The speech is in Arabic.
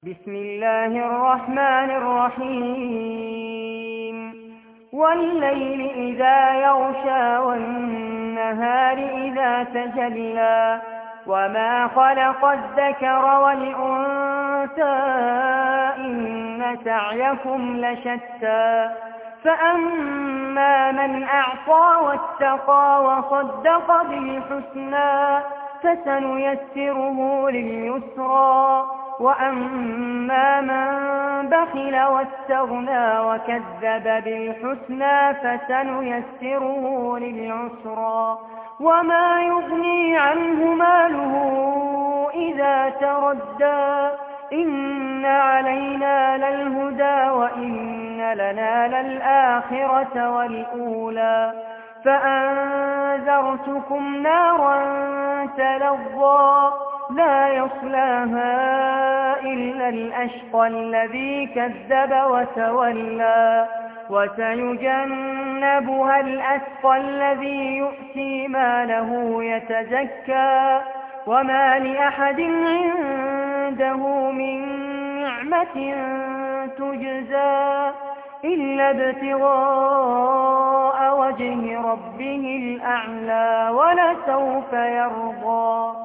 بسم الله الرحمن الرحيم والليل إذا يغشى والنهار إذا تجلى وما خلق الذكر والأنثى إن سعيكم لشتى فأما من أعطى واتقى وصدق بالحسنى فسنيسره لليسرى وأما من بخل واستغنى وكذب بالحسنى فسنيسره للعسرى وما يغني عنه ماله إذا تردى إن علينا للهدى وإن لنا للآخرة والأولى فأنذرتكم نارا تلظى لا يصلاها إلا الأشقى الذي كذب وتولى وسيجنبها الأتقى الذي يؤتي ماله يتزكى وما لأحد عنده من نعمة تجزى إلا ابتغاء وجه ربه الأعلى ولسوف يرضى.